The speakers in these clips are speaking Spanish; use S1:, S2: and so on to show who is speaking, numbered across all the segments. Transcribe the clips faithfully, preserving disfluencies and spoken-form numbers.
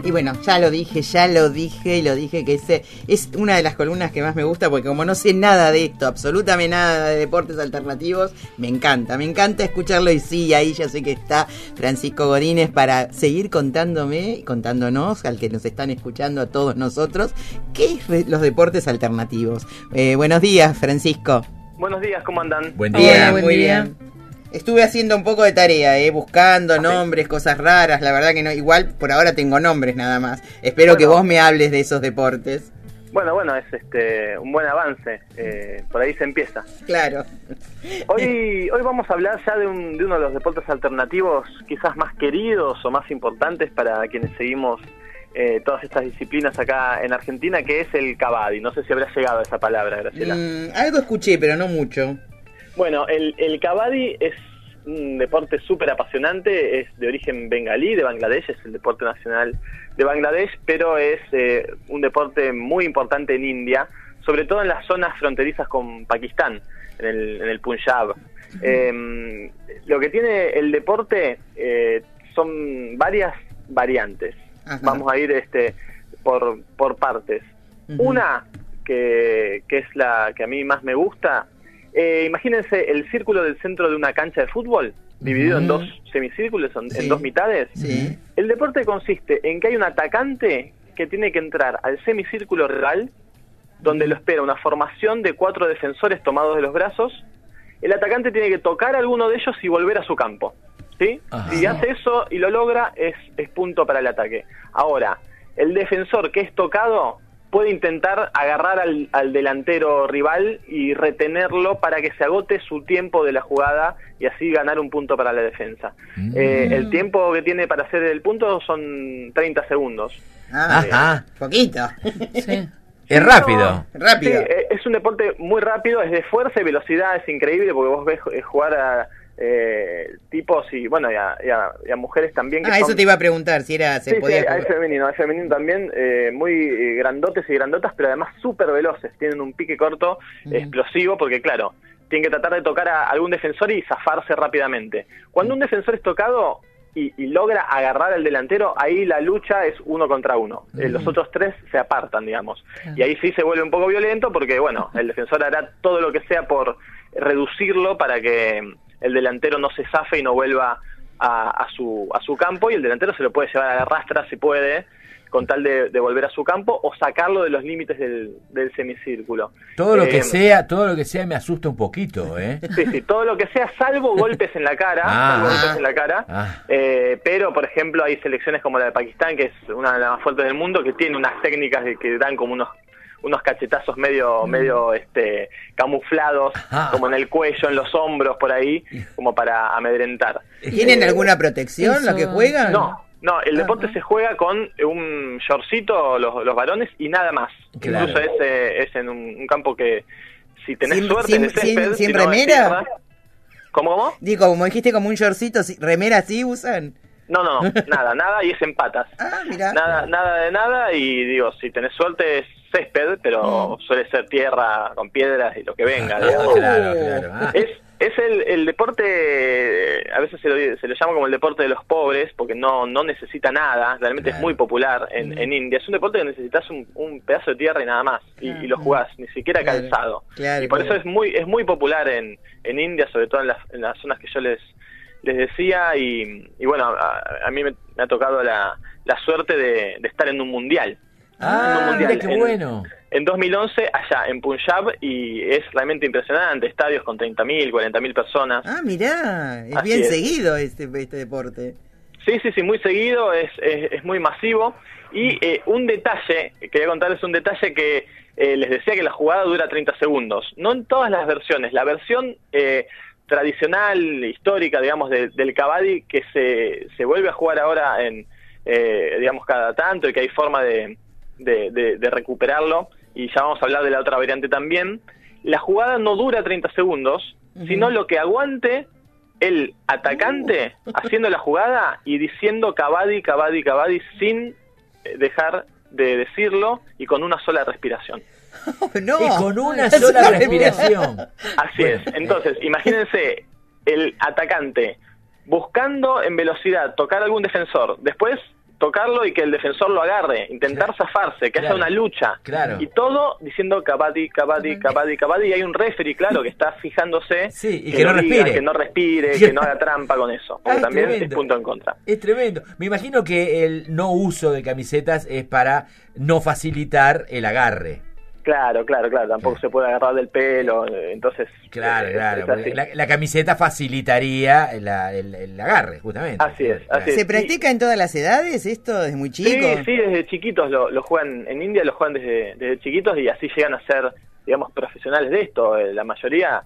S1: Y bueno, ya lo dije, ya lo dije y lo dije que ese es una de las columnas que más me gusta porque como no sé nada de esto, absolutamente nada de deportes alternativos, me encanta, me encanta escucharlo y sí, ahí ya sé que está Francisco Godínez para seguir contándome y contándonos al que nos están escuchando a todos nosotros, ¿qué es los deportes alternativos? Eh, buenos días, Francisco.
S2: Buenos días, ¿cómo andan?
S3: Buen día.
S1: Hola, buen muy día. bien. Estuve haciendo un poco de tarea, eh, buscando
S2: okay.
S1: nombres, cosas raras, la verdad que no, igual por ahora tengo nombres nada más. Espero
S2: bueno,
S1: que vos me hables de esos deportes.
S2: Bueno, bueno, es este un buen avance, eh, por ahí se empieza.
S1: Claro.
S2: Hoy hoy vamos a hablar ya de, un, de uno de los deportes alternativos quizás más queridos o más importantes para quienes seguimos eh, todas estas disciplinas acá en Argentina, que es el kabaddi. No sé si habrá llegado a esa palabra, Graciela.
S1: Mm, algo escuché, pero no mucho.
S2: Bueno, el, el kabaddi es un deporte súper apasionante, es de origen bengalí, de Bangladesh, es el deporte nacional de Bangladesh, pero es eh, un deporte muy importante en India, sobre todo en las zonas fronterizas con Pakistán, en el, en el Punjab. Eh, lo que tiene el deporte eh, son varias variantes. Ajá. Vamos a ir este por, por partes. Uh-huh. Una que, que es la que a mí más me gusta. Eh, imagínense el círculo del centro de una cancha de fútbol, dividido uh-huh. en dos semicírculos, en, sí. en dos mitades.
S1: Sí.
S2: El deporte consiste en que hay un atacante que tiene que entrar al semicírculo rival, donde lo espera una formación de cuatro defensores tomados de los brazos. El atacante tiene que tocar a alguno de ellos y volver a su campo, ¿sí? Uh-huh. Si hace eso y lo logra, es, es punto para el ataque. Ahora, el defensor que es tocado puede intentar agarrar al, al delantero rival y retenerlo para que se agote su tiempo de la jugada y así ganar un punto para la defensa. Mm. Eh, el tiempo que tiene para hacer el punto son treinta segundos.
S1: Ah, eh, ajá, poquito.
S3: Sí. Es rápido.
S2: No,
S1: rápido.
S2: Sí, es un deporte muy rápido, es de fuerza y velocidad, es increíble porque vos ves jugar a eh, tipos y bueno y a, y, a, y a mujeres también. Que
S1: ah,
S2: son...
S1: eso te iba a preguntar, si era se
S2: sí,
S1: podía.
S2: Sí, hay femenino, hay femenino también, eh, muy eh, grandotes y grandotas, pero además súper veloces, tienen un pique corto, mm. explosivo, porque claro, tienen que tratar de tocar a algún defensor y zafarse rápidamente. Cuando mm. un defensor es tocado y, y logra agarrar al delantero, ahí la lucha es uno contra uno. Mm. Eh, los otros tres se apartan, digamos. Mm. Y ahí sí se vuelve un poco violento porque, bueno, el defensor hará todo lo que sea por reducirlo para que el delantero no se zafe y no vuelva a, a su a su campo, y el delantero se lo puede llevar a la rastra si puede, con tal de, de volver a su campo o sacarlo de los límites del, del semicírculo.
S3: Todo lo
S2: eh,
S3: que sea, todo lo que sea me asusta un poquito, ¿eh?
S2: Sí, sí, todo lo que sea, salvo golpes en la cara,
S3: ah,
S2: salvo golpes en la cara.
S3: Ah.
S2: Eh, pero, por ejemplo, hay selecciones como la de Pakistán, que es una de las más fuertes del mundo, que tiene unas técnicas de, que dan como unos unos cachetazos medio mm. medio este camuflados, Ajá. como en el cuello, en los hombros, por ahí, como para amedrentar.
S1: ¿Tienen
S2: eh,
S1: alguna protección
S2: eso...
S1: los que juegan?
S2: No, no, el deporte
S1: Ajá.
S2: se juega con un shortcito los, los varones y nada más.
S3: Claro.
S2: Incluso es, eh, es en un, un campo que si tenés
S1: ¿Sin,
S2: suerte
S1: sin,
S2: de césped,
S1: sin, sin
S2: si no
S1: remera?
S2: tierra, ¿Cómo, cómo?
S1: Digo, como dijiste, como un shortcito, ¿remera sí usan?
S2: No, no, no, nada, nada, y es en patas.
S1: Ah, mirá.
S2: Nada, nada de nada, y digo, si tenés suerte es césped, pero mm. suele ser tierra con piedras y lo que venga.
S3: Ah, claro, claro. Ah.
S2: Es, es el, el deporte, a veces se lo, se lo llama como el deporte de los pobres, porque no, no necesita nada, realmente claro. es muy popular en, mm. en India. Es un deporte que necesitas un, un pedazo de tierra y nada más, y, mm. y lo jugás, ni siquiera claro. calzado.
S1: Claro,
S2: y por
S1: claro.
S2: eso es muy es muy popular en, en India, sobre todo en las, en las zonas que yo les les decía, y, y bueno, a, a mí me, me ha tocado la, la suerte de, de estar en un mundial.
S3: Ah,
S2: en un mundial,
S3: mira qué
S2: en,
S3: bueno.
S2: En dos mil once, allá en Punjab, y es realmente impresionante, estadios con treinta mil, cuarenta mil personas.
S1: Ah, mirá, es
S2: Así
S1: bien
S2: es.
S1: seguido este, este deporte.
S2: Sí, sí, sí, muy seguido, es, es, es muy masivo, y eh, un detalle, quería contarles un detalle que eh, les decía que la jugada dura treinta segundos, no en todas las versiones, la versión... Eh, tradicional, histórica, digamos, de, del kabaddi, que se, se vuelve a jugar ahora en, eh, digamos, cada tanto, y que hay forma de, de, de, de recuperarlo, y ya vamos a hablar de la otra variante también. La jugada no dura treinta segundos, uh-huh. sino lo que aguante el atacante uh-huh. haciendo la jugada y diciendo kabaddi, kabaddi, kabaddi, sin dejar de decirlo y con una sola respiración.
S1: Oh, no.
S3: Y con una sola respiración.
S2: Así es. Entonces, imagínense el atacante buscando en velocidad tocar a algún defensor, después tocarlo y que el defensor lo agarre, intentar
S3: Claro.
S2: zafarse, que
S3: Claro.
S2: haya una lucha.
S3: Claro.
S2: Y todo diciendo Kabaddi, Kabaddi, Kabaddi, Kabaddi, y hay un referee, claro, que está fijándose
S3: Sí, y que no
S2: lo diga,
S3: respire.
S2: que no respire, que no haga trampa con eso, porque
S3: Ah,
S2: también
S3: tremendo.
S2: es punto en contra.
S3: Es tremendo. Me imagino que el no uso de camisetas es para no facilitar el agarre.
S2: Claro, claro, claro, tampoco
S3: Claro.
S2: se puede agarrar del pelo, eh, entonces...
S3: Claro,
S2: eh,
S3: claro.
S2: es así.
S3: porque La, la camiseta facilitaría la- el, el agarre, justamente.
S2: Así es, así es.
S1: ¿Se practica en todas las edades esto desde muy chico?
S2: Sí, sí, desde chiquitos lo, lo juegan, en India lo juegan desde, desde chiquitos y así llegan a ser, digamos, profesionales de esto. Eh, La mayoría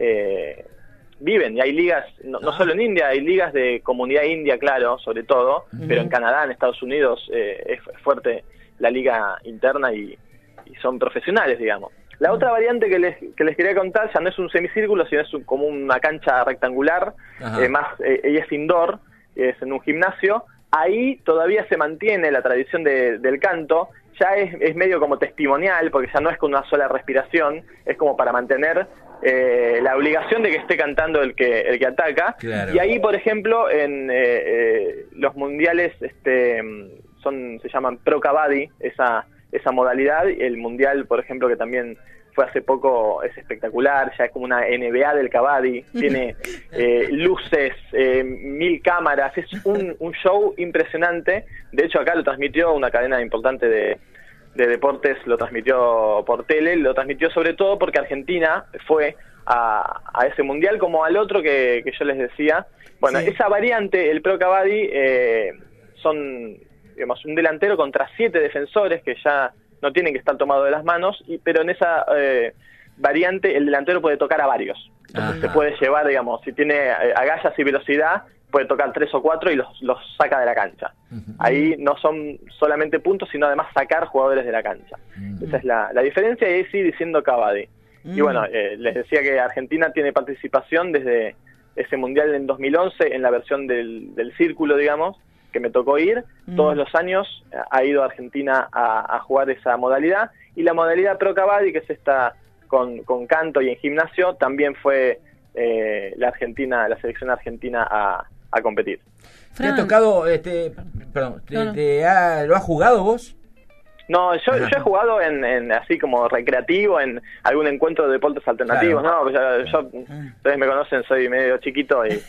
S2: eh, viven y hay ligas, no, no
S3: Ah.
S2: solo en India, hay ligas de comunidad india, claro, sobre todo,
S1: Ujú.
S2: pero en Canadá, en Estados Unidos eh, es fuerte la liga interna y, y son profesionales, digamos. La otra variante que les, que les quería contar ya no es un semicírculo, sino es un- como una cancha rectangular,
S3: Ajá.
S2: eh, más, eh, ella es indoor, es en un gimnasio. Ahí todavía se mantiene la tradición de- del canto, ya es, es medio como testimonial, porque ya no es con una sola respiración, es como para mantener eh, la obligación de que esté cantando el que el que ataca.
S3: Claro.
S2: Y ahí, por ejemplo, en eh, eh, los mundiales este, son se llaman Pro Kabaddi, esa esa modalidad. El mundial, por ejemplo, que también fue hace poco, es espectacular, ya es como una N B A del Kabaddi, tiene eh, luces, eh, mil cámaras, es un, un show impresionante. De hecho, acá lo transmitió una cadena importante de, de deportes, lo transmitió por tele, lo transmitió sobre todo porque Argentina fue a, a ese mundial como al otro que, que yo les decía. Bueno,
S1: Sí.
S2: esa variante, el Pro Kabaddi, eh, son, digamos, un delantero contra siete defensores que ya no tienen que estar tomados de las manos, y, pero en esa eh, variante el delantero puede tocar a varios. Entonces
S3: Ajá.
S2: se puede llevar, digamos, si tiene eh, agallas y velocidad, puede tocar tres o cuatro y los, los saca de la cancha.
S3: Ujú.
S2: Ahí no son solamente puntos, sino además sacar jugadores de la cancha.
S3: Ujú.
S2: Esa es la, la diferencia, y ahí sí diciendo Kabaddi. Y
S1: Mm.
S2: bueno, eh, les decía que Argentina tiene participación desde ese mundial en dos mil once en la versión del, del círculo, digamos, que me tocó ir.
S1: Mm.
S2: Todos los años eh, ha ido Argentina a, a jugar esa modalidad. Y la modalidad Pro Kabaddi, que es esta con, con canto y en gimnasio, también fue eh, la Argentina, la selección argentina a, a competir.
S3: ¿Te ha
S4: Fran,
S3: tocado, este, perdón, te-
S4: No, no.
S3: te ha- ¿lo has jugado vos?
S2: No, yo,
S3: Ajá.
S2: yo he jugado en, en así como recreativo, en algún encuentro de deportes alternativos,
S3: Claro.
S2: ¿no? Yo, yo- ustedes me conocen, soy medio chiquito y,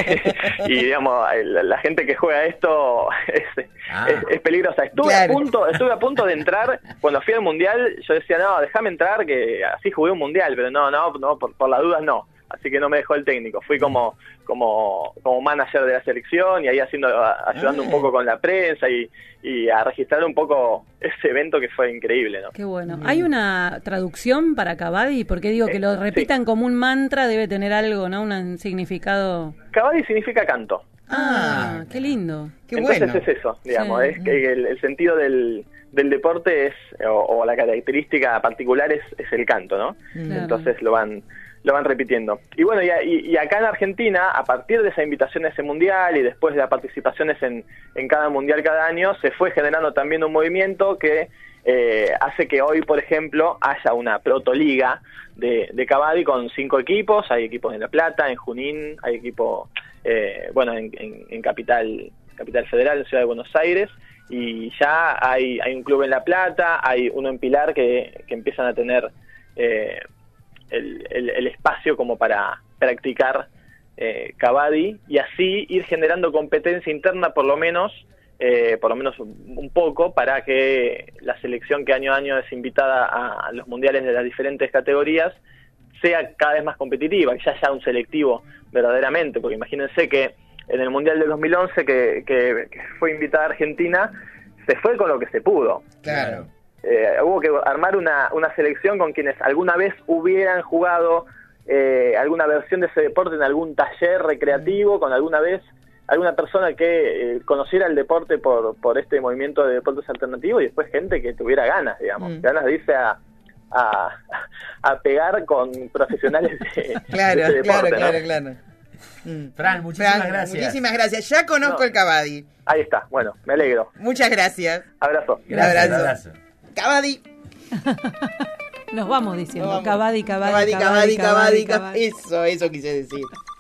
S2: y digamos, la, la gente que juega esto es,
S3: Ah.
S2: es, es peligrosa. Estuve,
S1: Claro.
S2: a punto, estuve a punto de entrar, cuando fui al Mundial, yo decía, no, déjame entrar, que así jugué un Mundial, pero no, no, no por, por las dudas no. Así que no me dejó el técnico. Fui como como como manager de la selección y ahí haciendo ayudando un poco con la prensa y, y a registrar un poco ese evento que fue increíble, ¿no?
S4: qué bueno. ¿Hay una traducción para Kabaddi? Porque digo que
S2: Eh,
S4: lo
S2: sí.
S4: repitan como un mantra, debe tener algo, ¿no? Un significado.
S2: Kabaddi significa canto.
S4: Ah,
S1: Ah.
S4: qué lindo.
S1: Qué
S2: Entonces
S1: bueno.
S2: es eso, digamos,
S4: Sí.
S2: es que el, el sentido del, del deporte es, o, o la característica particular es, es el canto, ¿no?
S4: Claro.
S2: Entonces lo van lo van repitiendo. Y bueno, y, y- y acá en Argentina, a partir de esa invitación a ese mundial y después de las participaciones en, en cada mundial cada año, se fue generando también un movimiento que eh, hace que hoy, por ejemplo, haya una protoliga de, de Kabaddi con cinco equipos. Hay equipos en La Plata, en Junín, hay equipo, eh, bueno, en, en, en Capital, Capital Federal, en Ciudad de Buenos Aires, y ya hay, hay un club en La Plata, hay uno en Pilar que, que empiezan a tener eh, el, el, el espacio como para practicar eh, Kabaddi, y así ir generando competencia interna por lo menos, eh, por lo menos un, un poco, para que la selección que año a año es invitada a los mundiales de las diferentes categorías sea cada vez más competitiva, que ya haya un selectivo verdaderamente, porque imagínense que en el Mundial de dos mil once que, que, que fue invitada Argentina, se fue con lo que se pudo.
S1: Claro.
S2: Eh, hubo que armar una, una selección con quienes alguna vez hubieran jugado eh, alguna versión de ese deporte en algún taller recreativo, con alguna vez alguna persona que eh, conociera el deporte por, por este movimiento de deportes alternativos, y después gente que tuviera ganas, digamos,
S1: Mm.
S2: ganas de irse a, a, a pegar con profesionales de,
S1: Claro,
S2: de ese deporte,
S1: claro,
S2: ¿no?
S1: claro, claro. Mm.
S3: Fran, muchísimas
S1: Fran,
S3: gracias.
S1: Muchísimas gracias. Ya conozco
S2: No.
S1: el Kabaddi.
S2: Ahí está, bueno, me alegro.
S1: Muchas gracias.
S2: Abrazo.
S3: Gracias,
S1: Un abrazo.
S3: abrazo.
S1: Kabaddi.
S4: Nos vamos diciendo.
S1: Nos vamos.
S4: Kabaddi, Kabaddi,
S1: Kabaddi, Kabaddi, Kabaddi,
S4: Kabaddi.
S1: Eso, eso quise decir.